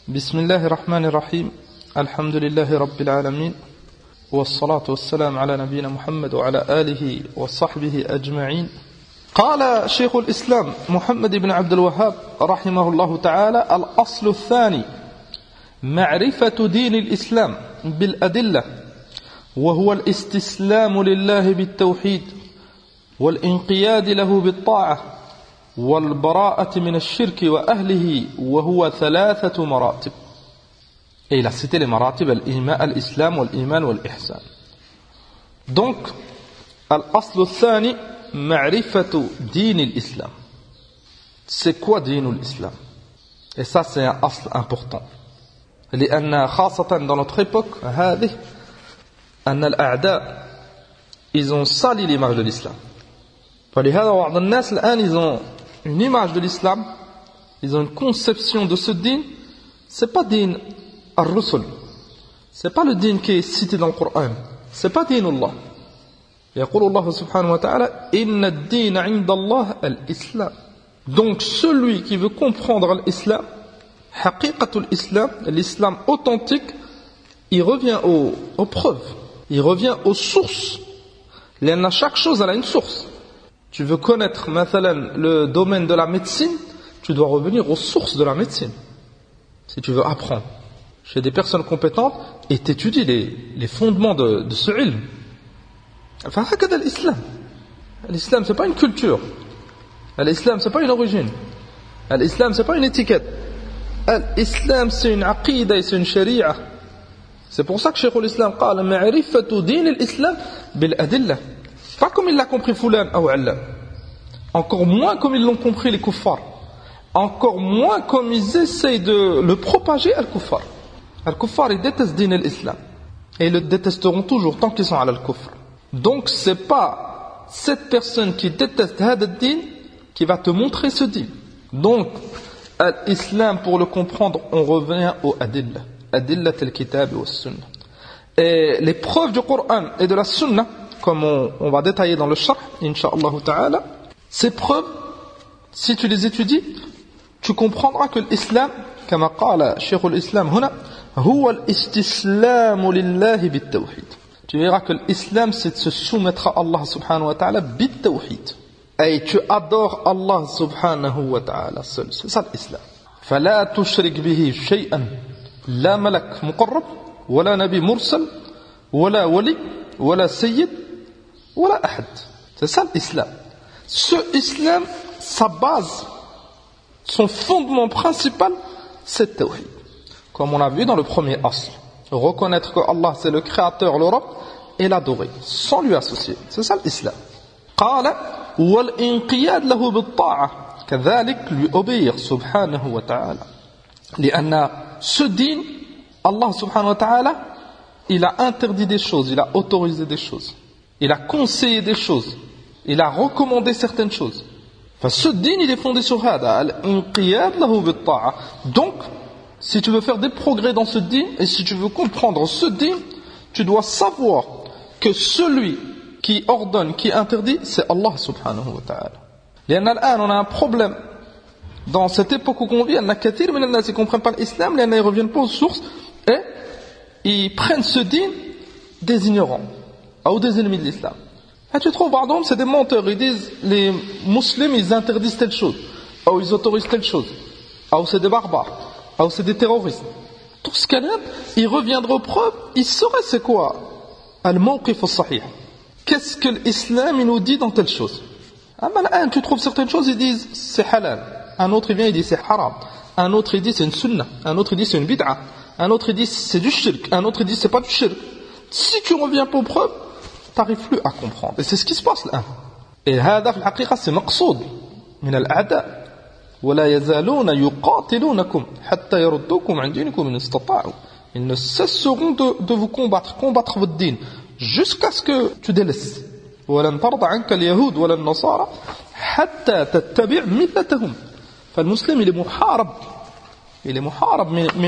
بسم الله الرحمن الرحيم الحمد لله رب العالمين والصلاة والسلام على نبينا محمد وعلى آله وصحبه أجمعين. قال شيخ الإسلام محمد بن عبد الوهاب رحمه الله تعالى: الأصل الثاني معرفة دين الإسلام بالأدلة، وهو الاستسلام لله بالتوحيد والانقياد له بالطاعة والبراءة من الشرك وأهله، وهو ثلاثة مراتب. Et il a cité les maratib, al-islam, wal-iman, wal-ihsan. Donc, al-asl al-thani, ma'rifatu din al-islam. C'est quoi din al-islam? Et ça, c'est un asl important. لأن خاصة dans notre époque, هذه أن الأعداء ils ont sali l'image de l'islam. فلهذا بعض الناس الآن ils ont une image de l'islam, ils ont une conception de ce din. C'est pas din al-rusul, c'est pas le din qui est cité dans le Coran, c'est pas din Allah. يقول الله سبحانه وتعالى إن الدين عند الله الإسلام. Donc celui qui veut comprendre l'islam, حقيقة الإسلام, l'islam authentique, il revient aux preuves, il revient aux sources. لأن chaque chose elle a une source. Tu veux connaître مثلا le domaine de la médecine, tu dois revenir aux sources de la médecine. Si tu veux apprendre chez des personnes compétentes et t'étudies les fondements de ce ilm. Enfin, هكذا l'islam. L'islam c'est pas une culture. L'islam c'est pas une origine. L'islam c'est pas une étiquette. L'islam c'est une aqida et c'est une sharia. C'est pour ça que Cheikh l'Islam قال معرفة دين الإسلام بالأدلة. Pas comme il l'a compris Fulan ou Allan. Encore moins comme ils l'ont compris les kuffars. Encore moins comme ils essayent de le propager al-kuffar. Al-kuffar, ils détestent din l'islam. Et ils le détesteront toujours tant qu'ils sont à al-kufr. Donc c'est pas cette personne qui déteste hadad din qui va te montrer ce din. Donc l'islam, pour le comprendre, on revient au adillah. Adillah al-kitab wa sunnah. Et les preuves du Coran et de la sunnah, comme on va détailler dans le sharh, incha'Allah ta'ala, ces preuves, si tu les étudies, tu comprendras que l'islam, comme قال شيخ الإسلام هنا, هو الاستسلام لله بالتوحيد. Tu verras que l'islam, c'est de se soumettre à Allah subhanahu wa ta'ala بالتوحيد. Et tu adores Allah subhanahu wa ta'ala seul. C'est ça l'islam. فلا تشرك به شيئا. لا ملك مقرب ولا نبي مرسل ولا ولي ولا سيد ولا أحد. C'est ça l'islam. Ce islam, sa base, son fondement principal, c'est le tawhid. Comme on a vu dans le premier asl. Reconnaître que Allah c'est le créateur, le Rabb, et l'adorer, sans lui associer. C'est ça l'islam. قال والانقياد له بالطاعة. كذلك lui obéir subhanahu wa ta'ala. لأن ce din, Allah subhanahu wa ta'ala, il a interdit des choses, il a autorisé des choses. Il a conseillé des choses. Il a recommandé certaines choses. Enfin, ce din, il est fondé sur hada. Al-inqiyad lahu bit-ta'a. Donc, si tu veux faire des progrès dans ce din, et si tu veux comprendre ce din, tu dois savoir que celui qui ordonne, qui interdit, c'est Allah subhanahu wa ta'ala. لأن الآن, on a un problème. Dans cette époque où on vit, il y a كثير من الناس qui ne comprennent pas l'islam, ils ne reviennent pas aux sources, et ils prennent ce din des ignorants, ou des ennemis de l'islam. Et tu trouves, pardon, c'est des menteurs. Ils disent, les musulmans, ils interdisent telle chose, ou ils autorisent telle chose, ou c'est des barbares, ou c'est des terroristes. Tout ce qu'il y a, ils reviendraient aux preuves, ils sauraient c'est quoi al-mawqif al-sahih. Qu'est-ce que l'islam il nous dit dans telle chose? Ah, tu trouves certaines choses, ils disent c'est halal. Un autre il vient, il dit c'est haram. Un autre il dit c'est une sunnah. Un autre il dit c'est une bid'a. Un autre il dit c'est du shirk. Un autre il dit c'est pas du shirk. Si tu reviens pas aux preuves, t'arrives plus à comprendre. Et c'est ce qui se passe là. Et هذا في الحقيقة c'est مقصود من الأعداء. ولا يزالون يقاتلونكم حتى يردوكم عن دينكم إن استطاعوا. Ils ne cesseront de vous combattre votre dîn, jusqu'à ce que tu délaisses. ولن ترضى عنك اليهود ولا النصارى حتى تتبع ملتهم. فالمسلم il est محارب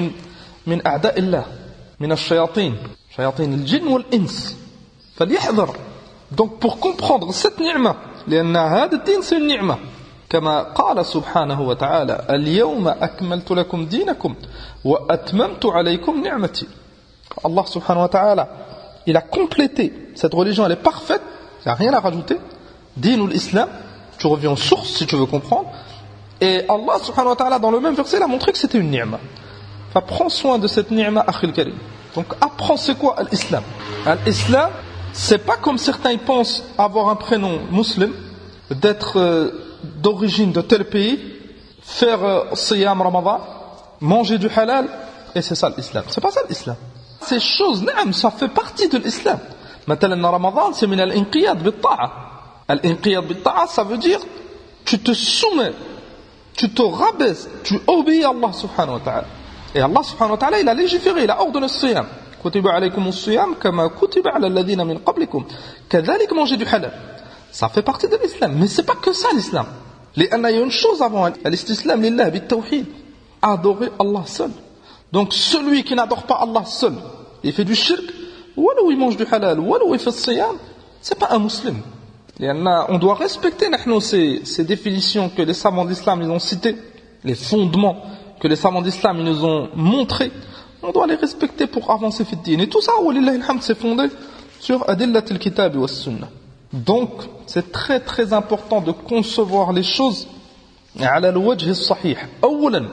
من أعداء الله, من الشياطين, شياطين الجن والإنس. فليحذر. Donc pour comprendre cette ni'ma, لأن هذا الدين c'est une ni'ma. كما قال سبحانه وتعالى اليوم أكملت لكم دينكم وأتممت عليكم نعمتي. Allah subhanahu wa ta'ala, il a complété cette religion, elle est parfaite, il n'y a rien à rajouter. Dinul Islam, tu reviens aux sources si tu veux comprendre. Et Allah subhanahu wa ta'ala, dans le même verset, il a montré que c'était une ni'ma. Enfin, prends soin de cette ni'ma, akhil karim. Donc apprends c'est quoi l'islam. L'islam, c'est pas comme certains ils pensent avoir un prénom musulman, d'être d'origine de tel pays, faire siyam ramadan, manger du halal, et c'est ça l'islam. C'est pas ça l'islam. Ces choses, ça fait partie de l'islam. Maintenant, Ramadan, c'est min al-inqiyad bit-ta'a. Al-inqiyad bit-ta'a, ça veut dire tu te soumets, tu te rabaisses, tu obéis à Allah subhanahu wa ta'ala. Et Allah subhanahu wa ta'ala, il a légiféré, il a ordonné le siyam. Kutiba alaykum as-siyam kama kutiba ala alladhina min qablikum. Kadhalik manger du halal. Ça fait partie de l'islam, mais c'est pas que ça l'islam. Il y a une chose avant l'islam lillah bit-tawhid. Adorer Allah seul. Donc celui qui n'adore pas Allah seul, il fait du shirk, ou alors il mange du halal, ou alors il fait le siyam, c'est pas un musulman. On doit respecter ces définitions que les savants d'islam ils ont citées, les fondements que les savants d'islam ils nous ont montrés. On doit les respecter pour avancer fi din. Et tout ça, walillahi alhamd, c'est fondé sur adillat al-kitab wa sunnah. Donc, c'est très très important de concevoir les choses ala al-wajh as-sahih. Awwalan,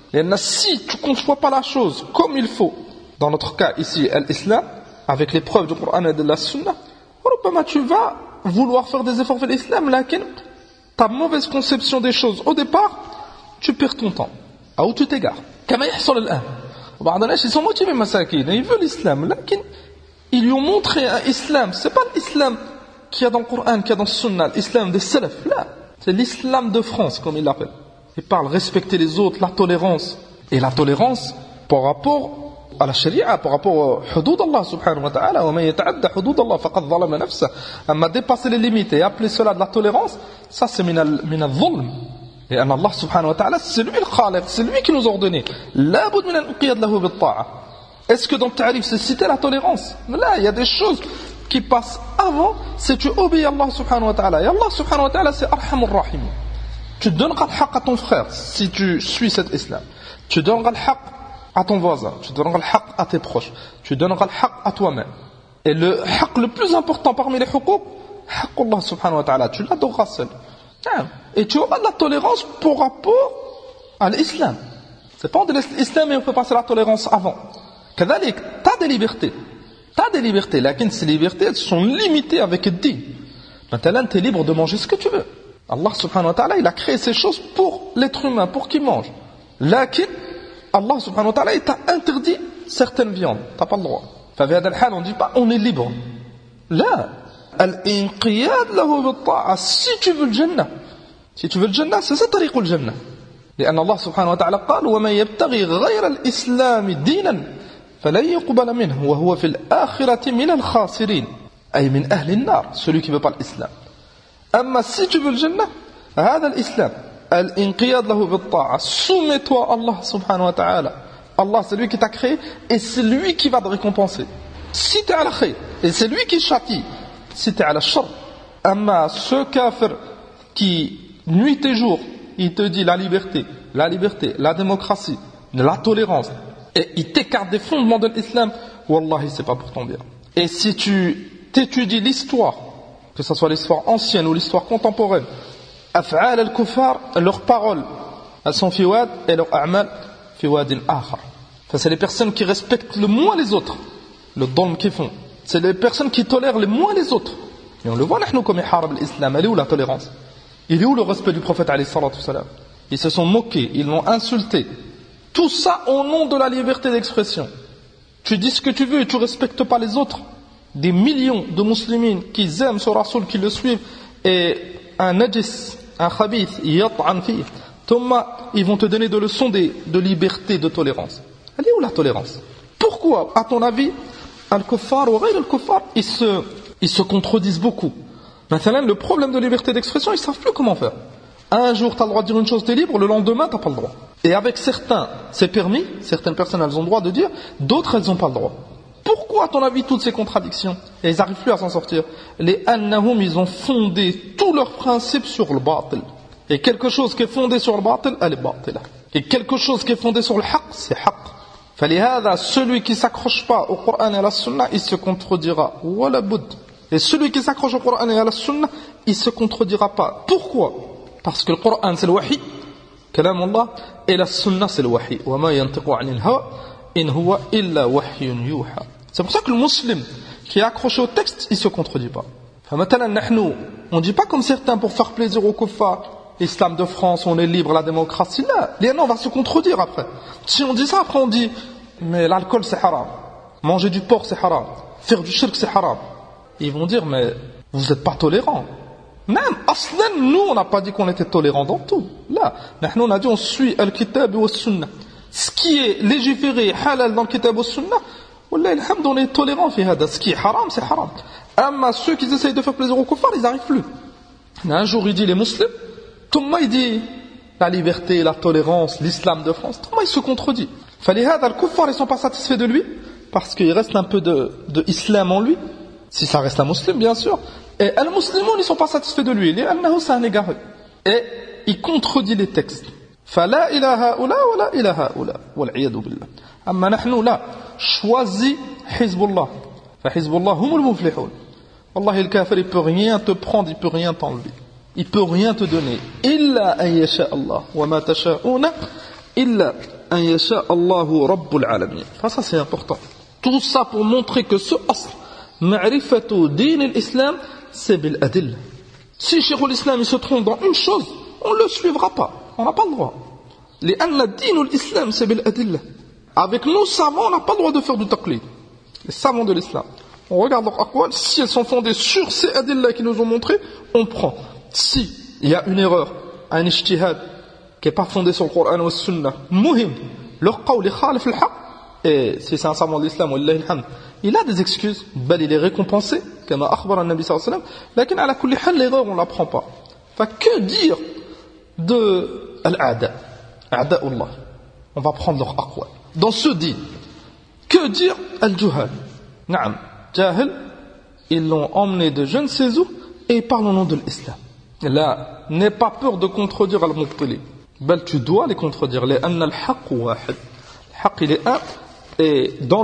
si tu ne conçois pas la chose comme il faut, dans notre cas ici, l'islam, avec les preuves du Coran et de la Sunna, tu vas vouloir faire des efforts vers l'islam, mais ta mauvaise conception des choses au départ, tu perds ton temps. Ou tu t'égares. Comme يحصل الآن. بعض الناس ils sont motivés مساكين, ils veulent l'islam, mais ils lui ont montré un islam, c'est pas l'islam qu'il y a dans le Coran, qu'il y a dans le Sunna, l'islam des salaf, là, c'est l'islam de France, comme il l'appelle. Il parle respecter les autres, la tolérance. Et la tolérance par rapport à la sharia, par rapport au hudud Allah subhanahu wa ta'ala, wa man yata'adda hudud Allah faqad zalama nafsa. Amma dépasser les limites et appeler cela de la tolérance, ça c'est min al-zulm. Et Allah subhanahu wa ta'ala, c'est lui le khaliq, c'est lui qui nous a ordonné. La bud min al-inqiyad lahu bit-ta'a. Est-ce que dans le ta'rif c'est citer la tolérance? Mais là, il y a des choses qui passent avant, c'est tu obéis à Allah subhanahu wa ta'ala. Et Allah subhanahu wa ta'ala, c'est arhamur rahim. Tu donneras le haqq à ton frère si tu suis cet islam. Tu donneras le haqq à ton voisin. Tu donneras le haqq à tes proches. Tu donneras le haqq à toi-même. Et le haqq le plus important parmi les huquq, haqq Allah subhanahu wa ta'ala, tu l'adoreras seul. Et tu auras de la tolérance par rapport à l'islam. C'est pas on délaisse l'islam et on peut passer la tolérance avant. Kadhalik, t'as des libertés. T'as des libertés. Lakin ces libertés, elles sont limitées avec le din. Maintenant, t'es libre de manger ce que tu veux. Allah subhanahu wa ta'ala, il a créé ces choses pour l'être humain, pour qu'il mange. Lakin, Allah subhanahu wa ta'ala, il t'a interdit certaines viandes. T'as pas le droit. On ne dit pas, on est libre. Là, al-inqiyad lahu bit-ta'a. Si tu veux le jannah, c'est ça tariqul jannah. لأن الله سبحانه وتعالى قال ومن يبتغي غير الإسلام دينا فلن يقبل منه وهو في الآخرة من الخاسرين أي من أهل النار. Celui qui veut pas l'islam. أما si tu veux le jannah, هذا الإسلام الانقياد له بالطاعة. Soumets-toi à Allah subhanahu wa ta'ala. Allah c'est lui qui t'a créé et c'est lui qui va te récompenser. Si tu es à la khayr, et c'est lui qui châtie. Si tu es à la shar. أما ce kafir qui nuit et jour il te dit la liberté, la démocratie, la tolérance, et il t'écarte des fondements de l'islam, wallahi c'est pas pour ton bien. Et si tu t'étudies l'histoire, que ce soit l'histoire ancienne ou l'histoire contemporaine, af'al al-kuffar, leurs paroles, elles sont fi wad, et leurs a'mal fi wadin akhar. Enfin, c'est les personnes qui respectent le moins les autres, le dôme qu'ils font. C'est les personnes qui tolèrent le moins les autres. Et on le voit, nous, comme harab l'islam, elle est où la tolérance? Il est où le respect du prophète alayhi salatu salam? Ils se sont moqués, ils l'ont insulté. Tout ça au nom de la liberté d'expression. Tu dis ce que tu veux et tu ne respectes pas les autres. Des millions de musulmans qui aiment ce rasoul, qui le suivent, et un najis, un khabith, yat'an fi. Thomas, ils vont te donner des leçons de liberté, de tolérance. Elle est où la tolérance? Pourquoi, à ton avis, al-kuffar ou ghayr al-kuffar, ils se contredisent beaucoup? Maintenant, le problème de liberté d'expression, ils ne savent plus comment faire. Un jour, tu as le droit de dire une chose, tu es libre, le lendemain, tu n'as pas le droit. Et avec certains, c'est permis, certaines personnes, elles ont le droit de dire, d'autres, elles n'ont pas le droit. Pourquoi, à ton avis, toutes ces contradictions? Et ils n'arrivent plus à s'en sortir. Les annahum, ils ont fondé tous leurs principes sur le batil. Et quelque chose qui est fondé sur le batil, elle est batila. Et quelque chose qui est fondé sur le haqq, c'est haqq. فلهذا, celui qui s'accroche pas au Coran et à la Sunna, il se contredira. Wala bud. Et celui qui s'accroche au Coran et à la Sunna, il se contredira pas. Pourquoi? Parce que le Coran c'est le wahi, kalam Allah, et la Sunna c'est le wahi. Wa ma yantiqu 'anil hawa in huwa illa wahyun yuha. C'est pour ça que le musulman qui est accroché au texte, il se contredit pas. فمثلا نحن, on dit pas comme certains pour faire plaisir aux kuffars, l'islam de France, on est libre, la démocratie, là, on va se contredire après. Si on dit ça, après on dit, mais l'alcool c'est haram, manger du porc c'est haram, faire du shirk c'est haram. Ils vont dire, mais vous n'êtes pas tolérants. Même, aslan, nous on n'a pas dit qu'on était tolérants dans tout. Là, on a dit on suit al-kitab wa sunnah. Ce qui est légiféré, halal dans le kitab wa sunnah, wallah alhamd, on est tolérants fi hada. Ce qui est haram, c'est haram. Amma ceux qui essayent de faire plaisir aux kuffars, ils n'arrivent plus. Un jour il dit les musulmans, Thomas il dit la liberté, la tolérance, l'islam de France. Thomas il se contredit. فلهذا, les kuffars ils sont pas satisfaits de lui parce qu'il reste un peu de islam en lui. Si ça reste un musulman bien sûr. Et les musulmans ils sont pas satisfaits de lui. لأنه c'est un égaré. Et il contredit les textes. فلا إلى هؤلاء ولا إلى هؤلاء والعياذ بالله. أما نحن لا, choisis حزب الله. فحزب الله هم المفلحون. والله الكافر il peut rien te prendre, il peut rien t'enlever. Il peut rien te donner. إلا أن يشاء الله وما تشاءون إلا أن يشاء الله رب العالمين. Ça c'est important. Tout ça pour montrer que ce asl, معرفة دين الإسلام, c'est بالأدلة. Si Cheikh l'Islam il se trompe dans une chose, on ne le suivra pas. On n'a pas le droit. لأن دين الإسلام c'est بالأدلة. Avec nos savants, on n'a pas le droit de faire du taqlid. Les savants de l'islam. On regarde leurs aqwal, si elles sont fondées sur ces adillas qui nous ont montré, on prend. Si il y a une erreur, un ijtihad qui n'est pas fondé sur le Coran ou le Sunna, muhim, leur qawl est khalif al-haq, et si c'est un savant de l'islam, wallahi alhamd, il a des excuses, bel il est récompensé, comme a akhbar an-nabi sallallahu alayhi wa sallam, lakin ala kulli hal, l'erreur on ne la prend pas. Que dire de al-a'da, a'da'ullah, on va prendre leur aqwal. Dans ce dit, que dire al-juhal? Naam, jahil, ils l'ont emmené de je ne sais où et ils parlent au nom de l'islam. Là, n'aie pas peur de contredire al-mubtili. Bel, tu dois les contredire. لأن الحق واحد. الحق il est un. Et dans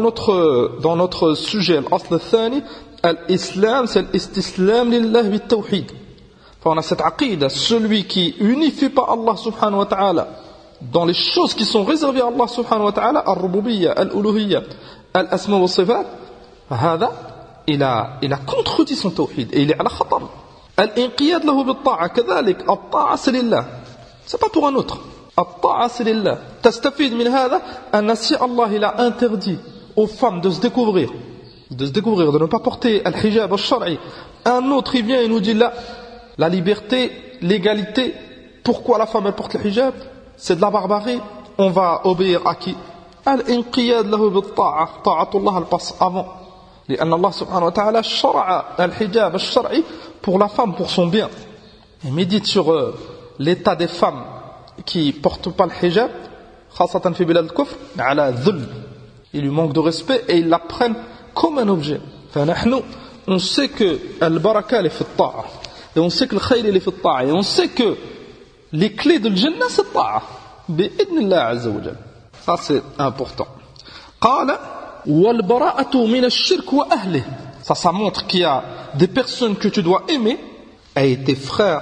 notre sujet, l'asl الثاني, l'islam, c'est l'istislam lillah bit-tawhid. On a cette aqida, celui qui unifie pas Allah subhanahu wa ta'ala dans les choses qui sont réservées à Allah subhanahu wa ta'ala, al-rububiyya, al-uluhiyya, al-asma wa sifat, هذا il a contredit son tawhid et il est à la khatar. Al-inqiyad lahu bit-ta'a, كذلك الطاعة c'est lillah, c'est pas pour un autre. الطاعة c'est lillah. تستفيد من هذا أن si Allah il a interdit aux femmes de se découvrir, de ne pas porter al-hijab al-shar'i, un autre il vient et nous dit là, la liberté, l'égalité, pourquoi la femme elle porte le hijab? C'est de la barbarie, on va obéir à qui? Al-inqiyad lahu bit-ta'a, ta'atullah elle passe avant. لأن الله سبحانه وتعالى شرع الحجاب الشرعي pour la femme, pour son bien. Et médite sur l'état des femmes qui portent pas le hijab, خاصة في بلاد الكفر, على ذل. Ils lui manquent de respect et ils la prennent comme un objet. فنحن, on sait que al-baraka elle est في الطاعة. Et on sait que le khayr il est في الطاعة. Et on sait que les clés de l'Jannah c'est الطاعة. بإذن الله عز وجل. Ça c'est important. قال والبراءة من الشرك وأهله. Ça montre qu'il y a des personnes que tu dois aimer et tes frères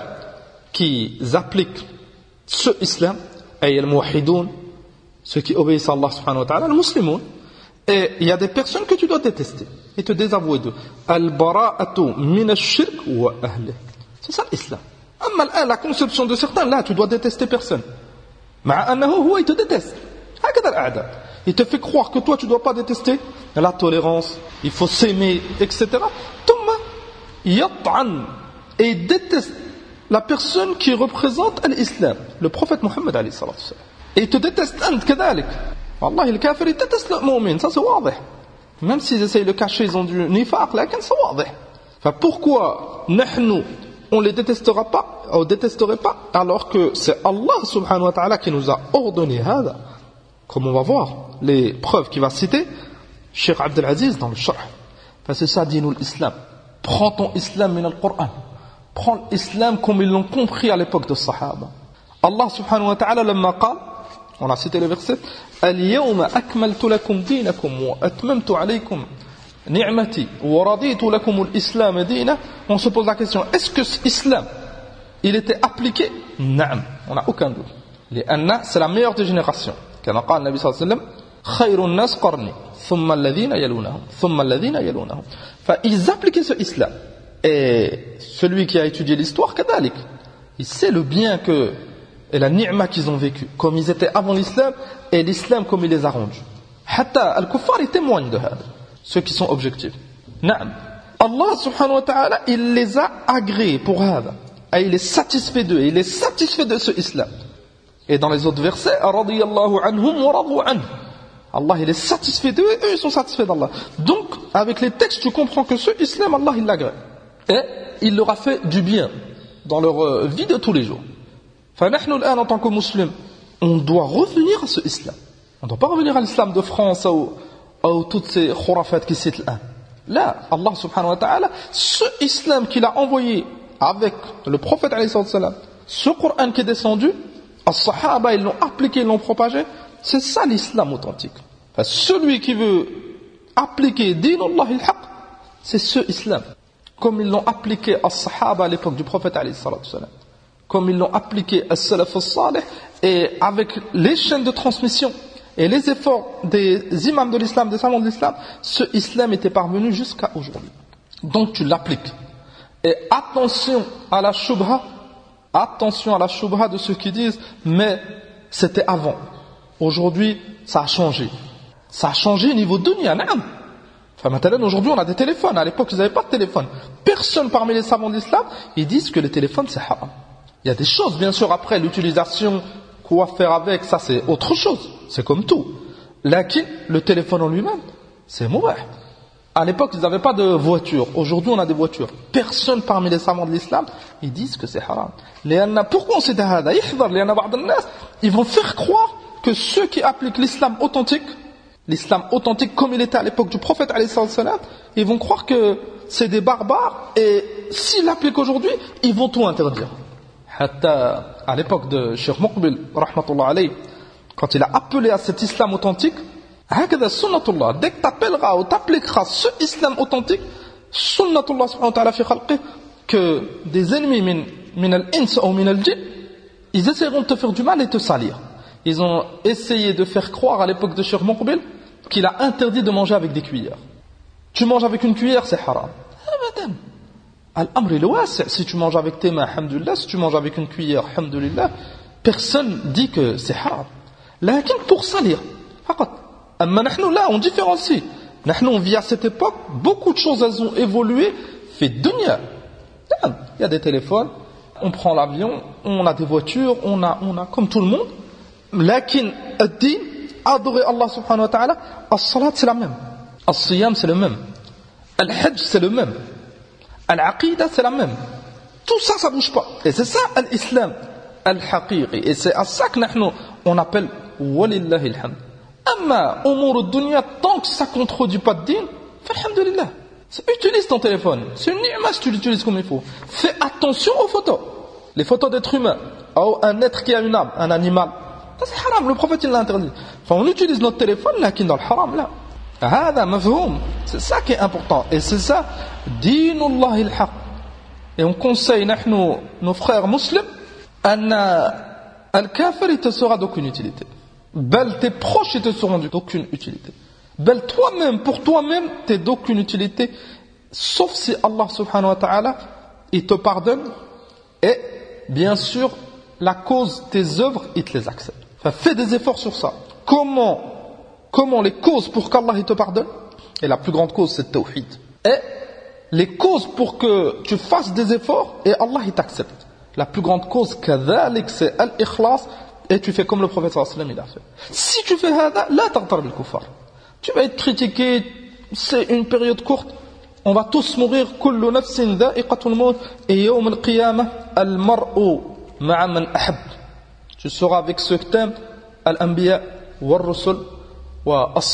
qui appliquent ce islam, et les muwahhidoun, ceux qui obéissent à Allah subhanahu wa ta'ala, les musulmans. Et il y a des personnes que tu dois détester et te désavouer d'eux. Al-bara'atu min ash-shirk wa ahlihi. C'est ça l'islam. Amma la conception de certains, là tu dois détester personne. Ma'a annahu huwa il te déteste. Hakada al-a'da. Il te fait croire que toi tu ne dois pas détester la tolérance, il faut s'aimer, etc. Thumma yat'an, et il déteste la personne qui représente l'islam, le prophète Mohammed alayhi salatu wa sallam. Et il te déteste ant kadalik. Wallahi le kafir il déteste le mu'min, ça c'est wadih. Même s'ils essayent de le cacher, ils ont du nifaq, là c'est wadih. Pourquoi nahnu on les détestera pas, on détesterait pas, alors que c'est Allah subhanahu wa ta'ala qui nous a ordonné hada. Comme on va voir les preuves qu'il va citer, Cheikh Abdel Aziz dans le Sharh. C'est ça dinul islam. Prends ton islam min al-Qur'an. Prends l'islam comme ils l'ont compris à l'époque de Sahaba. Allah subhanahu wa ta'ala lamma qala, on a cité le verset, Al-yawma akmaltu lakum dinakum wa atmamtu alaykum ni'mati wa raditu lakum al-islam dina. On se pose la question, est-ce que l'islam, il était appliqué? Naam, on n'a aucun doute. لأن c'est la meilleure des générations. كما قال النبي صلى الله عليه وسلم خير الناس قرني ثم الذين يلونهم ثم الذين يلونهم. Ils appliquaient ce islam. Et celui qui a étudié l'histoire, كذلك, il sait le bien que et la ni'ma qu'ils ont vécu, comme ils étaient avant l'islam, et l'islam comme il les a rendus. Hatta al-kuffar, ils témoignent de ça, ceux qui sont objectifs. Naam. Allah subhanahu wa ta'ala, il les a agréés pour ça. Et il est satisfait d'eux, il est satisfait de ce islam. Et dans les autres versets, radiyallahu anhum wa radu anhu. Allah, il est satisfait d'eux, et eux, ils sont satisfaits d'Allah. Donc, avec les textes, tu comprends que ce islam, Allah, il l'agrée. Et il leur a fait du bien dans leur vie de tous les jours. فنحن الآن en tant que musulmans, on doit revenir à ce islam. On ne doit pas revenir à l'islam de France ou toutes ces khurafat qui citent là. Là, Allah subhanahu wa ta'ala, ce islam qu'il a envoyé avec le prophète alayhi salam, ce Coran qui est descendu, les sahaba ils l'ont appliqué, ils l'ont propagé, c'est ça l'islam authentique. Enfin, celui qui veut appliquer dinullah al-haq, c'est ce islam. Comme ils l'ont appliqué aux sahaba à l'époque du prophète alayhi salam. Comme ils l'ont appliqué à Salaf al-Salih, et avec les chaînes de transmission et les efforts des imams de l'islam, des savants de l'islam, ce islam était parvenu jusqu'à aujourd'hui. Donc tu l'appliques. Et attention à la shubha de ceux qui disent mais c'était avant. Aujourd'hui, ça a changé. Ça a changé au niveau dunya, naam. Enfin, maintenant, aujourd'hui, on a des téléphones. À l'époque, ils n'avaient pas de téléphone. Personne parmi les savants de l'islam, ils disent que le téléphone, c'est haram. Il y a des choses, bien sûr, après l'utilisation, quoi faire avec, ça c'est autre chose. C'est comme tout. Lakin, le téléphone en lui-même, c'est mauvais. À l'époque, ils n'avaient pas de voiture. Aujourd'hui, on a des voitures. Personne parmi les savants de l'islam, ils disent que c'est haram. Pourquoi on sait ça? Ils vont faire croire que ceux qui appliquent l'islam authentique comme il était à l'époque du prophète, ils vont croire que c'est des barbares, et s'ils l'appliquent aujourd'hui, ils vont tout interdire. À l'époque de Cheikh Muqbil, rahmatullah alayhi, quand il a appelé à cet islam authentique, dès que tu appelleras ou t'appliqueras ce islam authentique, sunnatullah subhanahu wa ta'ala fi khalqih, que des ennemis min al-ins ou min al-jinn, ils essaieront de te faire du mal et te salir. Ils ont essayé de faire croire à l'époque de Cheikh Muqbil qu'il a interdit de manger avec des cuillères. Tu manges avec une cuillère, c'est haram. Madame. Al-amr il wasi', si tu manges avec tes mains, alhamdulillah, si tu manges avec une cuillère, alhamdulillah, personne dit que c'est haram. Lakin pour salir, amma nahnu là, on différencie. Nahnu, on vit à cette époque, beaucoup de choses elles ont évolué, fait dunya. Il y a des téléphones, on prend l'avion, on a des voitures, on a comme tout le monde. Lakin, ad-din, adorer Allah subhanahu wa ta'ala, as-salat c'est la même. As-siyam c'est le même. Al-hajj c'est le même. Al-aqidah c'est la même. Tout ça, ça bouge pas. Et c'est ça l'islam al-haqiqi. Et c'est à ça que on appelle walillahi alhamd. Amma umur ad-dunya, tant que ça contredit pas de din, alhamdulillah. Utilise ton téléphone. C'est une ni'ma si tu l'utilises comme il faut. Fais attention aux photos. Les photos d'êtres humains. Ou un être qui a une âme, un animal. Ça c'est haram. Le prophète il l'a interdit. Enfin, on utilise notre téléphone, là, qui est dans le haram, là. C'est ça qui est important. Et c'est ça, dinullah il-haq. Et on conseille, nos frères musulmans, al-kafir, il te sera d'aucune utilité. Bel, tes proches, ils te seront d'aucune utilité. Bel, toi-même, pour toi-même, t'es d'aucune utilité, sauf si Allah subhanahu wa ta'ala, il te pardonne, et, bien sûr, la cause, tes œuvres, il te les accepte. Enfin, fais des efforts sur ça. Comment les causes pour qu'Allah il te pardonne? Et la plus grande cause, c'est le tawhid. Et les causes pour que tu fasses des efforts et Allah il t'accepte. La plus grande cause, kadhalik, c'est al-ikhlas, et tu fais comme le prophète sallallahu alayhi wa sallam il a fait. Si tu fais hada, la taghtar bil kuffar. Tu vas être critiqué, c'est une période courte. On va tous mourir. Kullu nafsin dha'iqatul maut, et yawm al-qiyamah al-mar'u ma'a man ahab. Tu seras avec ceux que t'aimes, al-anbiya, wal-rusul,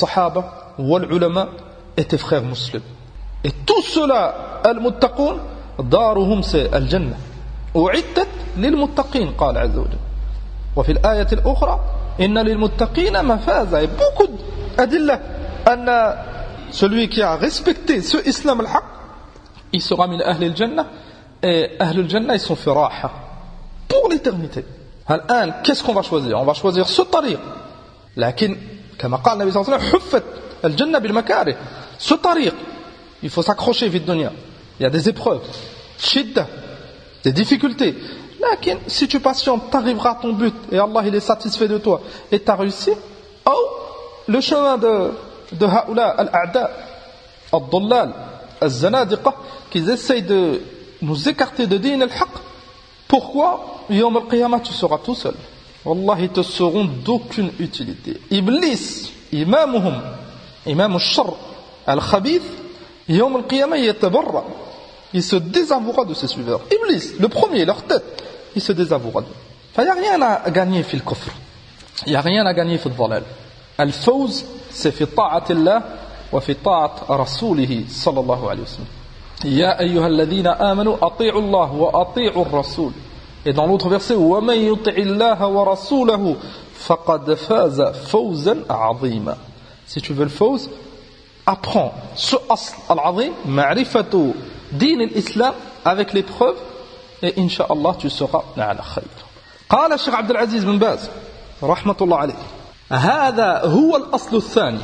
al-sahaba, wal-ulama, et tes frères musulmans. Et tout cela, al-muttaqoun, دارهم سي الجنة أعدت للمتقين قال عز وجل وفي الآية الأخرى إن للمتقين مفازا. Beaucoup d'adillah أن celui qui a respecté ce islam al-haq il sera min أهل الجنة et أهل الجنة ils sont في راحة pour l'éternité. الآن qu'est-ce qu'on va choisir? On va choisir ce طريق لكن كما قال النبي صلى الله عليه وسلم حفت الجنة بالمكاره. Ce طريق il faut s'accrocher في الدنيا. Il y a des épreuves, shidda, des difficultés. Mais si tu patientes, tu arriveras à ton but et Allah il est satisfait de toi et tu as réussi. Ou le chemin de haoula al-a'da, al-dullal, al-zanadiqa, qui essayent de nous écarter de din al-haq. Pourquoi? Yawm al-qiyamah tu seras tout seul. Wallah ils te seront d'aucune utilité. Iblis, imamuhum, imam al-sharr, al-khabith, Yawm al-qiyamah yatabarra. Il se désavouera de ses suiveurs. Iblis, le premier, leur tête, il se désavouera d'eux. Il n'y a rien à gagner في الكفر. Il n'y a rien à gagner في الضلال. الفوز c'est في طاعة الله وفي طاعة رسوله صلى الله عليه وسلم. يا أيها الذين آمنوا أطيعوا الله وأطيعوا الرسول. Et dans l'autre verset ومن يطع الله ورسوله فقد فاز فوزا عظيما. Si tu veux le fawz, apprends ce asl al-azim, ma'rifatu din al-islam avec les preuves et incha'Allah tu seras ala khayr. قال الشيخ عبد العزيز بن باز رحمة الله عليه هذا هو الأصل الثاني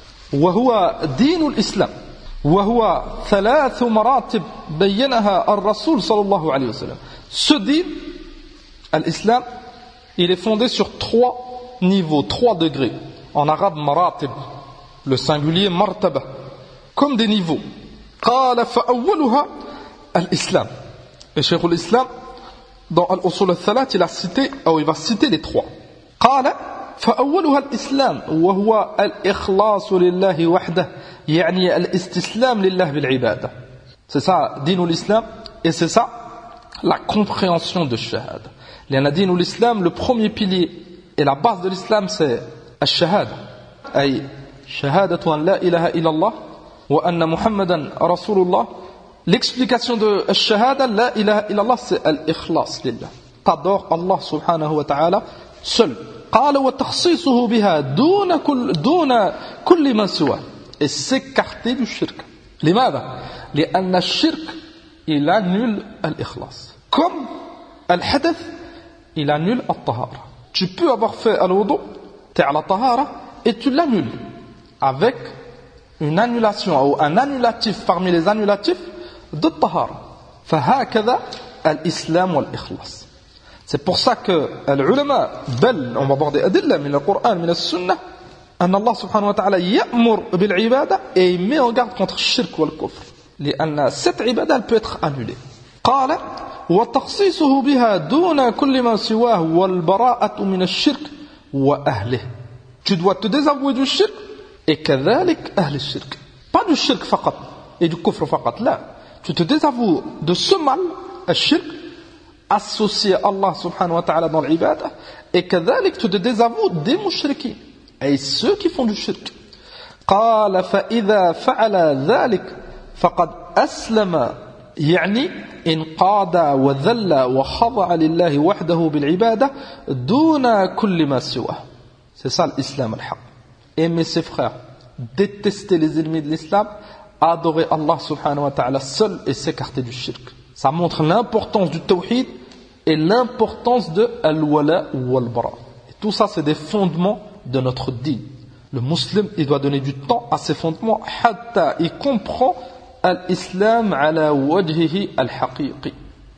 وهو دين الإسلام وهو 3 مراتب بينها الرسول صلى الله عليه وسلم. Ce din, l'islam, il est fondé sur 3 niveaux, 3 degrés. En arabe, maratib, le singulier martaba, comme des niveaux. قال فأولها الإسلام. Et Cheikh l'Islam, dans Al-Usul al-Thalat, il a cité, ou il va citer les 3. قال فأولها الإسلام وهو الإخلاص لله وحده يعني الاستسلام لله بالعبادة. C'est ça, din l'Islam, et c'est ça, la compréhension de shahada. لأن din l'Islam, le premier pilier et la base de l'Islam, c'est الشهادة. أي شهادة أن لا إله إلا الله وأن محمدا رسول الله. L'explication de الشهادة لا إله إلا الله c'est الإخلاص لله. T'adores Allah subhanahu wa ta'ala seul. قال وتخصيصه بها دون كل ما سواه. Et s'écarter du shirk. لماذا؟ لأن الشرك il annule الإخلاص. Comme الحدث il annule الطهارة. Tu peux avoir fait al-wudu, t'es à la tahara et tu l'annules avec une annulation ou un annulatif parmi les annulatifs de tahara. فهكذا الإسلام والإخلاص. C'est pour ça que les ulama, on va voir des adilla من القرآن من السنة أن الله سبحانه وتعالى يأمر بالعبادة et il met en garde contre le shirk والكفر لأن cette عبادة elle peut être annulée. قال وتخصيصه بها دون كل ما سواه والبراءة من الشرك وأهله. Tu dois te désavouer du shirk et كذلك أهل الشرك. Pas du shirk فقط et du kufr فقط, là. Tu te désavoues de ce mal, le shirk, associé à Allah subhanahu wa ta'ala dans l'ibada, et كذلك tu te désavoues des mushrikins, et ceux qui font du shirk. قال فإذا فعل ذلك فقد أسلم يعني انقاد وذل وخضع لله وحده بالعبادة دون كل ما سواه. C'est ça l'islam al-haq. Aimer ses frères, détester les ennemis de l'islam, adorer Allah subhanahu wa ta'ala seul et s'écarter du shirk. Ça montre l'importance du tawhid et l'importance de al-wala ou al-bara. Et tout ça c'est des fondements de notre din. Le musulman il doit donner du temps à ces fondements hatta il comprend الإسلام على وجهه الحقيقي.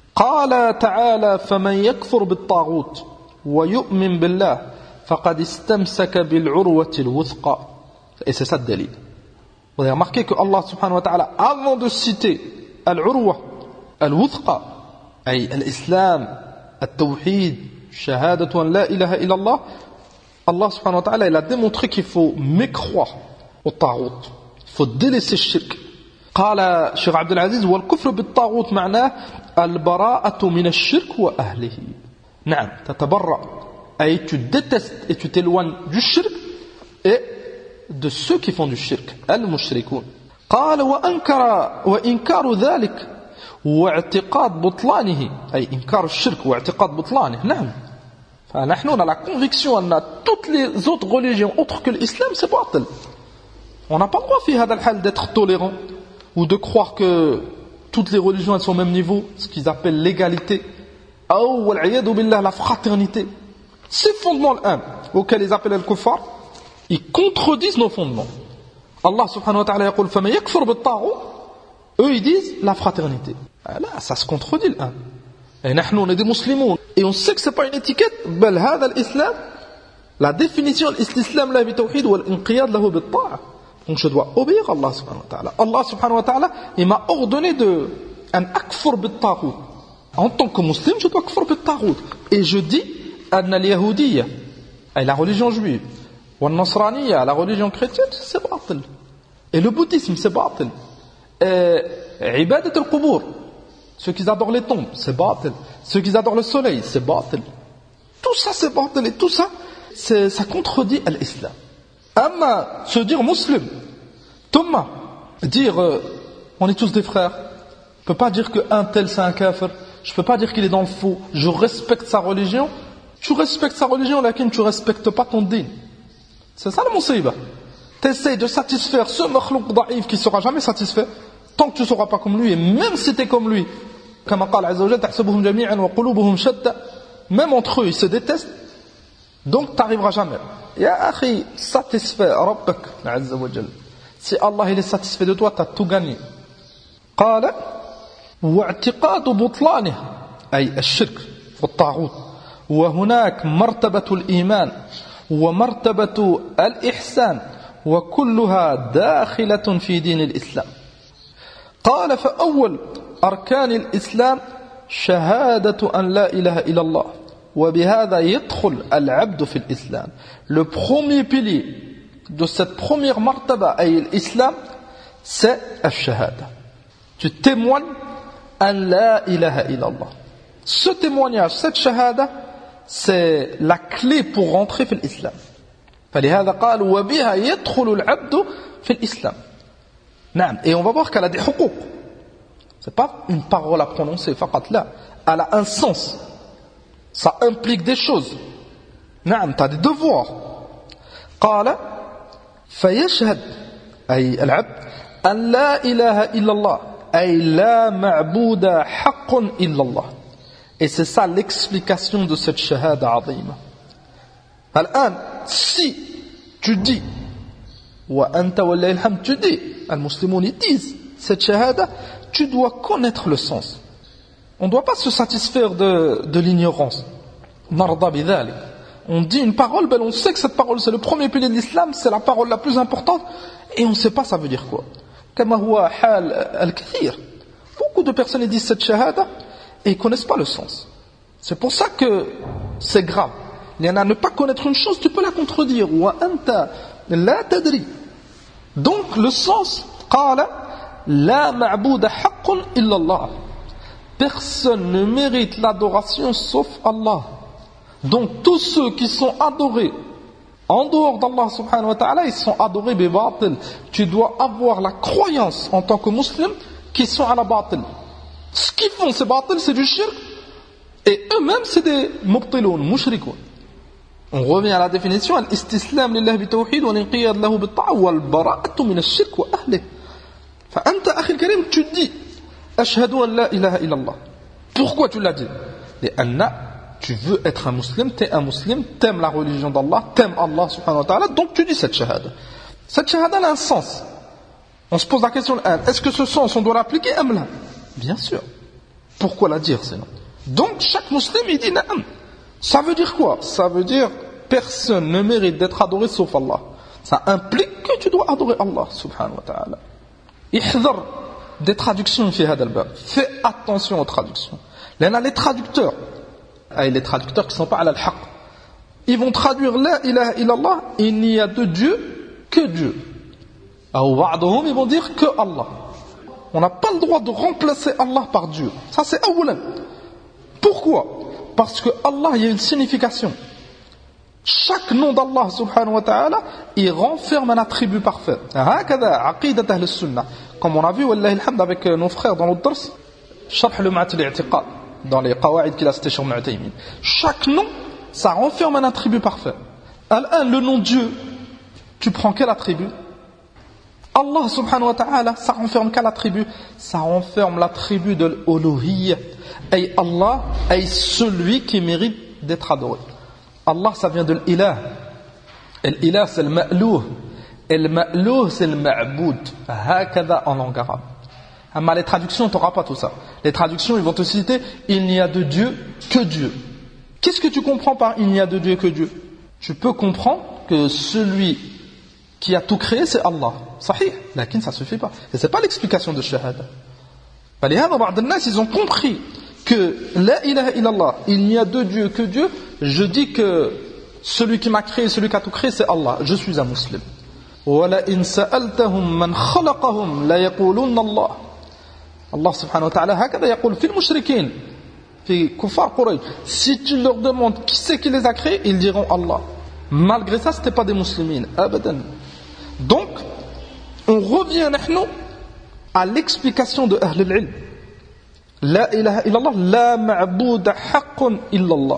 قال تعالى فمن يكفر بالطاغوت ويؤمن بالله فقد استمسك بالعروة الوثقى. Et c'est ça le dalil. Vous avez remarqué que Allah subhanahu wa ta'ala, avant de citer al-urwa, al-wuthqa, ay l'islam, al-tawhid, shahadatu an la ilaha illallah, Allah subhanahu wa ta'ala il a démontré qu'il faut mécroire au taghut. Il faut délaisser le shirk. قال الشيخ عبد العزيز والكفر بالطاغوت معناه البراءة من الشرك وأهله. نعم تتبرأ أي tu détestes et tu t'éloignes du shirk et de ceux qui font du shirk المشركون. قال وإنكار ذلك واعتقاد بطلانه أي إنكار الشرك واعتقاد بطلانه نعم فنحن on a la conviction أن toutes les autres religions autres que l'islam c'est باطل. On n'a pas le droit في هذا الحال d'être tolérant ou de croire que toutes les religions elles sont au même niveau, ce qu'ils appellent l'égalité ou والعياذ بالله la fraternité. Ces fondements auxquels ils appellent al-kuffar, ils contredisent nos fondements. Allah subhanahu wa ta'ala يقول فما يكفر بالطاغوت, eux ils disent la fraternité. Là ça se contredit l'un. Et nous on est des musulmans et on sait que c'est pas une étiquette, بل هذا الإسلام, la définition l'islam la bitawhid wal inqiyad lahu bit ta'a. Donc je dois obéir à Allah subhanahu wa ta'ala. Allah subhanahu wa ta'ala il m'a ordonné de an akfur bit taghut. En tant que musulman je dois akfur bit taghut. Et je dis أن اليهودية أي la religion juive والنصرانية la religion chrétienne c'est باطل. Et le bouddhisme c'est باطل. عبادة القبور, ceux qui adorent les tombes c'est باطل. Ceux qui adorent le soleil c'est باطل. Tout ça c'est باطل et tout ça ça contredit l'islam. Amma se dire musulman, Thomas, dire on est tous des frères, je ne peux pas dire qu'un tel c'est un kafir, je ne peux pas dire qu'il est dans le faux, je respecte sa religion. Tu respectes sa religion, laquelle tu ne respectes pas ton din. C'est ça le musiba. Tu essaies de satisfaire ce makhlouk daïf qui ne sera jamais satisfait, tant que tu ne seras pas comme lui, et même si tu es comme lui, comme Allah Azza wa Jalla, tahsabuhum jami'an wa qulubuhum shatta, même entre eux ils se détestent, donc tu n'arriveras jamais. Ya akhi, satisfait Rabbak Azza wa Jalla. Si Allah il est satisfait de toi, tu as tout gagné. قال واعتقاد بطلانه أي الشرك والطاغوت وهناك مرتبة الإيمان ومرتبة الإحسان وكلها داخلة في دين الإسلام. قال فأول أركان الإسلام شهادة أن لا إله إلا الله وبهذا يدخل العبد في الإسلام. Le premier pilier de cette première martaba أي l'islam c'est الشهادة. Tu témoignes أن لا إله إلا الله. Ce témoignage, cette shahada, c'est la clé pour rentrer في الإسلام. فلهذا قال وبها يدخل العبد في الإسلام. نعم. Et on va voir qu'elle a des حقوق. C'est pas une parole à prononcer, فقط لا. Elle a un sens. Ça implique des choses. نعم. Tu as des devoirs. قال فيشهد أي العبد أن لا إله إلا الله أي لا معبود حق إلا الله. Et c'est ça l'explication de cette shahada azima. الآن si tu dis وأنت والله الحمد tu dis المسلمون ils disent cette shahada, tu dois connaître le sens. On ne doit pas se satisfaire de l'ignorance. نرضى بذلك. On dit une parole, ben on sait que cette parole c'est le premier pilier de l'islam, c'est la parole la plus importante et on ne sait pas ça veut dire quoi. كما هو حال الكثير. Beaucoup de personnes disent cette shahada et ils ne connaissent pas le sens. C'est pour ça que c'est grave. Ne pas connaître une chose, tu peux la contredire. وأنت لا تدري. Donc le sens قال لا معبود حق إلا الله. Personne ne mérite l'adoration sauf Allah. Donc tous ceux qui sont adorés en dehors d'Allah subhanahu wa ta'ala, ils sont adorés bi batil. Tu dois avoir la croyance en tant que musulman qu'ils sont à la batil. Ce qu'ils font c'est batil, c'est du shirk. Et eux-mêmes c'est des mubtiloun, mushrikoun. On revient à la définition al-istislam lillah bi tawhid wa l'inqiyad lahu bi ta'a wal bara'atu min ash-shirk wa ahlihi. Fa anta akhi al-karim tu dis ashhadu an la ilaha illa Allah. Pourquoi tu l'as dit? لأن tu veux être un musulman, tu es un musulman, tu aimes la religion d'Allah, tu aimes Allah subhanahu wa ta'ala, donc tu dis cette shahada. Cette shahada a un sens. On se pose la question, est-ce que ce sens on doit l'appliquer? Bien sûr. Pourquoi la dire sinon? Donc chaque musulman il dit na'am. Ça veut dire quoi? Ça veut dire personne ne mérite d'être adoré sauf Allah. Ça implique que tu dois adorer Allah subhanahu wa ta'ala. Ihdar des traductions fi hada al-bab. Fais attention aux traductions. Les traducteurs qui ne sont pas à l'haq, ils vont traduire la ilaha illallah, il n'y a de Dieu que Dieu. Ils vont dire que Allah. On n'a pas le droit de remplacer Allah par Dieu. Ça c'est awlan. Pourquoi? Parce que Allah il y a une signification. Chaque nom d'Allah subhanahu wa ta'ala il renferme un attribut parfait. Comme on a vu wallahi alhamd avec nos frères dans notre dars, Sharh le Ma'at al-i'tiqad, dans les qawa'id qu'il a cité sur Ibn Taymiyyah. Chaque nom, ça renferme un attribut parfait. Le nom Dieu, tu prends quel attribut? Allah subhanahu wa ta'ala, ça renferme quel attribut? Ça renferme l'attribut de l'uluhiyya. Et Allah est celui qui mérite d'être adoré. Allah, ça vient de l'ilah. Et l'ilah, c'est le ma'louh. Et le ma'louh, c'est le ma'boud. Hakada en langue arabe. Mais les traductions, tu n'auras pas tout ça. Les traductions, ils vont te citer il n'y a de Dieu que Dieu. Qu'est-ce que tu comprends par il n'y a de Dieu que Dieu? Tu peux comprendre que celui qui a tout créé, c'est Allah. Sahih. Lakin ça ne suffit pas. Et ce n'est pas l'explication de Shahada. Ils ont compris que la ilaha illallah, il n'y a de Dieu que Dieu. Je dis que celui qui m'a créé, celui qui a tout créé, c'est Allah. Je suis un musulman. وَلَئِنْ سَأَلْتَهُمْ مَنْ خَلَقَهُمْ لَيَقُولُنَّ اللَّهِ. Allah subhanahu wa ta'ala هكذا يقول في المشركين في كفار قريش. Si tu leur demandes qui c'est qui les a créés, ils diront Allah. Malgré ça, ce n'étaient pas des musulmans. Abadan. Donc, on revient à l'explication de Ahl al-Ilm. La ilaha illallah, la ma'bouda haqqun illallah.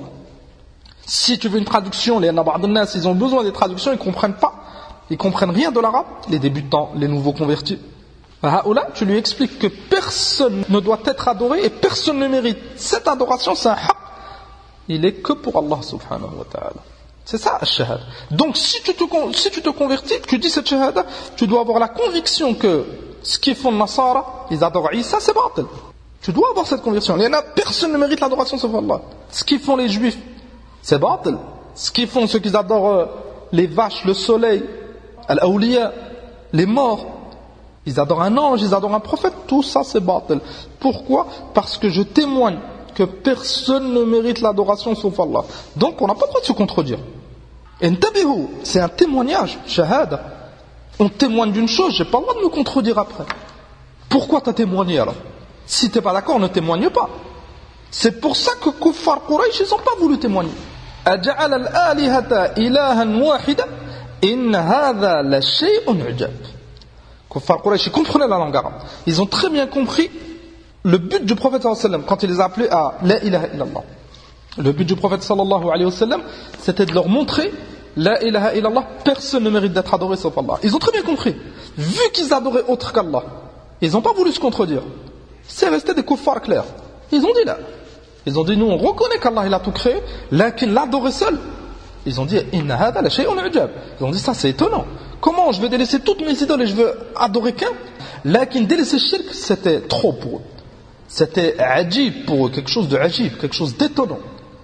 Si tu veux une traduction, les Naba'adnas, ils ont besoin des traductions, ils ne comprennent pas. Ils ne comprennent rien de l'arabe, les débutants, les nouveaux convertis. Haoula, tu lui expliques que personne ne doit être adoré et personne ne mérite. Cette adoration, c'est un haqq. Il est que pour Allah subhanahu wa ta'ala. C'est ça, al-shahada. Donc, si tu te convertis, tu dis cette shahada, tu dois avoir la conviction que ce qu'ils font les Nasara, ils adorent Isa, c'est batil. Tu dois avoir cette conviction. Personne ne mérite l'adoration sauf Allah. Ce qu'ils font les Juifs, c'est batil. Ce qu'ils font, ceux qui adorent les vaches, le soleil, al-awliya, les morts, ils adorent un ange, ils adorent un prophète, tout ça c'est batil. Pourquoi? Parce que je témoigne que personne ne mérite l'adoration sauf Allah. Donc on n'a pas le droit de se contredire. Intabihu, c'est un témoignage, shahada. On témoigne d'une chose, j'ai pas le droit de me contredire après. Pourquoi t'as témoigné alors? Si t'es pas d'accord, ne témoigne pas. C'est pour ça que Kuffar Quraysh, ils n'ont pas voulu témoigner. Aja'ala al-alihata ilahan wahida, in hadha la shay'un ujab. Kuffar Quraysh, ils comprenaient la langue arabe. Ils ont très bien compris le but du prophète sallallahu alayhi wa sallam quand il les a appelés à la ilaha illallah. Le but du prophète sallallahu alayhi wa sallam, c'était de leur montrer la ilaha illallah, personne ne mérite d'être adoré sauf Allah. Ils ont très bien compris. Vu qu'ils adoraient autre qu'Allah, ils n'ont pas voulu se contredire. C'est resté des kuffars clairs. Ils ont dit là. Ils ont dit nous on reconnaît qu'Allah il a tout créé, lakin l'adorer seul. Ils ont dit inna hada la shay'un ujab. Ils ont dit ça c'est étonnant. Comment je vais délaisser toutes mes idoles et je veux adorer qu'un? Lakin délaisser shirk c'était trop pour eux. C'était ajib pour eux, quelque chose de ajib, quelque chose d'étonnant.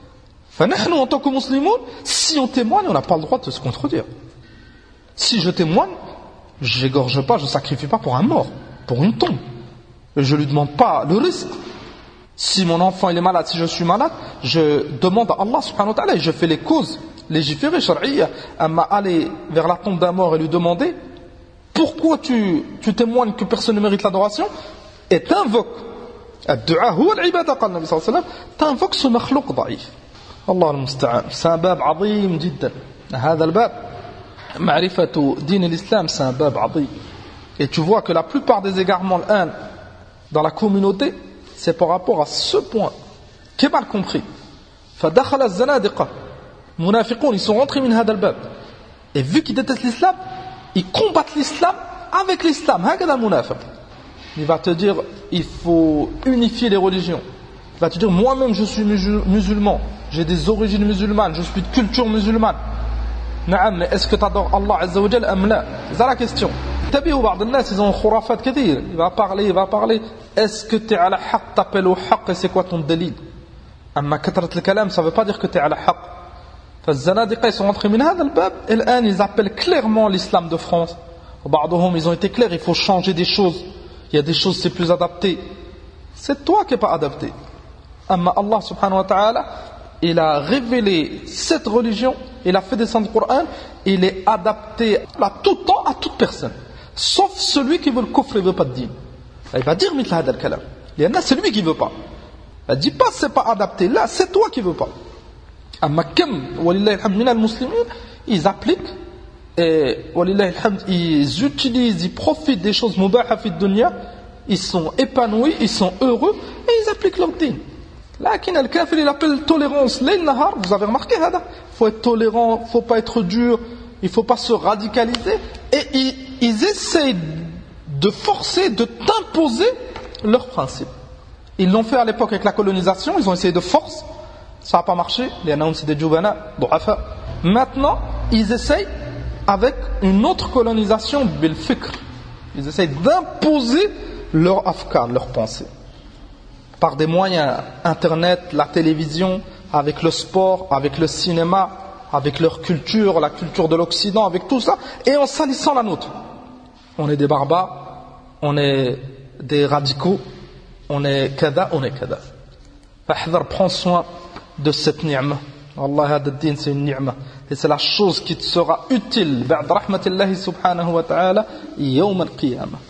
فنحن en tant que musulmans, si on témoigne, on n'a pas le droit de se contredire. Si je témoigne, j'égorge pas, je sacrifie pas pour un mort, pour une tombe. Je lui demande pas le risque. Si mon enfant il est malade, si je suis malade, je demande à Allah subhanahu wa ta'ala et je fais les causes légiférées, shar'iyya, à aller vers la tombe d'un mort et lui demander pourquoi tu témoignes que personne ne mérite l'adoration et t'invoques الدعاء هو العبادة قال النبي صلى الله عليه وسلم تنفق ce مخلوق ضعيف الله المستعان. C'est un bab عظيم جدا. هذا الباب معرفة دين الإسلام c'est un bab عظيم. Et tu vois que la plupart des égarements dans la communauté c'est par rapport à ce point qui est mal compris. فدخل الزنادقة منافقون, ils sont rentrés من هذا الباب et vu qu'ils détestent l'islam ils combattent l'islam avec l'islam. هكذا المنافق. Il va te dire, il faut unifier les religions. Il va te dire, moi-même je suis musulman, j'ai des origines musulmanes, je suis de culture musulmane. Naam, mais est-ce que tu adores Allah Azza wa Jal am la? C'est la question. Tabi'ou ba'd an-nas, ils ont khurafat kathir. Il va parler. Est-ce que tu es à la haqq, t'appelles au haqq et c'est quoi ton dalil? Amma katrat al-kalam, ça veut pas dire que tu es à la haqq. فالزنادقة ils sont rentrés من هذا الباب et الآن ils appellent clairement l'islam de France. وبعضهم ils ont été clairs, il faut changer des choses. Il y a des choses c'est plus adapté. C'est toi qui n'es pas adapté. Amma Allah subhanahu wa ta'ala, il a révélé cette religion, il a fait descendre le Coran, il est adapté à tout temps, à toute personne. Sauf celui qui veut le kufr, il ne veut pas de din. Il va dire mitla hada al-kalam. C'est lui qui ne veut pas. Il ne dit pas c'est pas adapté. Là, c'est toi qui ne veux pas. Amma kam, walillahi alhamd, min al-muslimin, ils appliquent et walillahi alhamd, ils utilisent, ils profitent des choses mubaha fi dunya ils sont épanouis, ils sont heureux, et ils appliquent leur din. Lakin al-kafir, il appelle tolérance layl nahar, vous avez remarqué, il faut être tolérant, il ne faut pas être dur, il ne faut pas se radicaliser, et ils essayent de forcer, de t'imposer leurs principes. Ils l'ont fait à l'époque avec la colonisation, ils ont essayé de force, ça n'a pas marché, les announces c'est des djoubana, du'afa. Maintenant, ils essayent avec une autre colonisation, bil fikr. Ils essayent d'imposer leur afkar, leur pensée. Par des moyens, internet, la télévision, avec le sport, avec le cinéma, avec leur culture, la culture de l'Occident, avec tout ça, et en salissant la nôtre. On est des barbares, on est des radicaux, on est kada, on est kada. Fahdhar, prends soin de cette ni'ma. Wallah, hada din, c'est une ni'ma. Et c'est la chose qui te sera utile, ba'd rahmatillahi subhanahu wa ta'ala, yawm al-qiyamah.